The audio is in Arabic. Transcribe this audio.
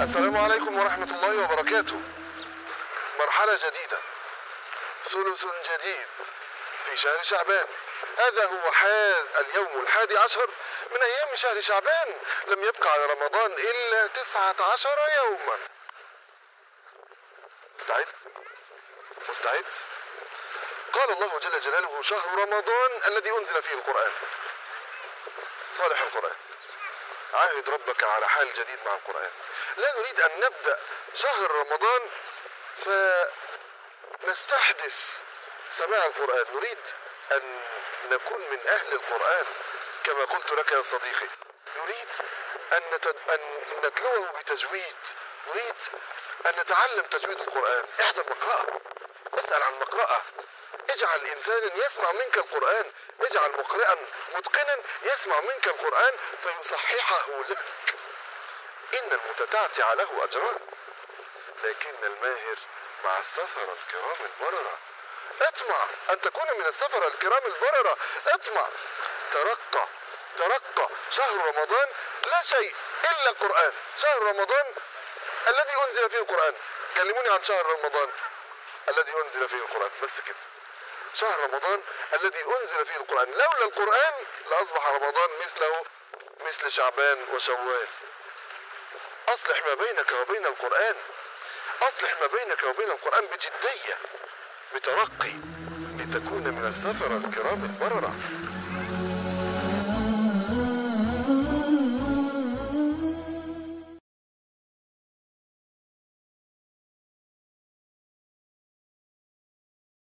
السلام عليكم ورحمة الله وبركاته. مرحلة جديدة، ثلث جديد في شهر شعبان. هذا هو اليوم 11 من أيام شهر شعبان. لم يبقى على رمضان إلا 19 يوما. مستعد؟ قال الله جل جلاله: شهر رمضان الذي أنزل فيه القرآن. صالح القرآن، عاهد ربك على حال جديد مع القرآن. لا نريد أن نبدأ شهر رمضان فنستحدث سماع القرآن، نريد أن نكون من أهل القرآن كما قلت لك يا صديقي. نريد أن نتلوه بتجويد، نريد أن نتعلم تجويد القرآن. احضر مقرأة، اسأل عن مقرأة، اجعل إنسانا يسمع منك القرآن، اجعل مقرئا متقنا يسمع منك القرآن فيصححه لك. إن المتتعتع له أجران، لكن الماهر مع السفر الكرام البررة. اطمع أن تكون من السفر الكرام البررة، اطمع، ترقى. شهر رمضان لا شيء إلا القرآن. شهر رمضان الذي أنزل فيه القرآن. كلموني عن شهر رمضان الذي أنزل فيه القرآن، بس كده. شهر رمضان الذي أنزل فيه القرآن، لولا القرآن لأصبح رمضان مثل شعبان وشوال. أصلح ما بينك وبين القرآن، أصلح ما بينك وبين القرآن بجدية، بترقي، لتكون من السفر الكرام البررة.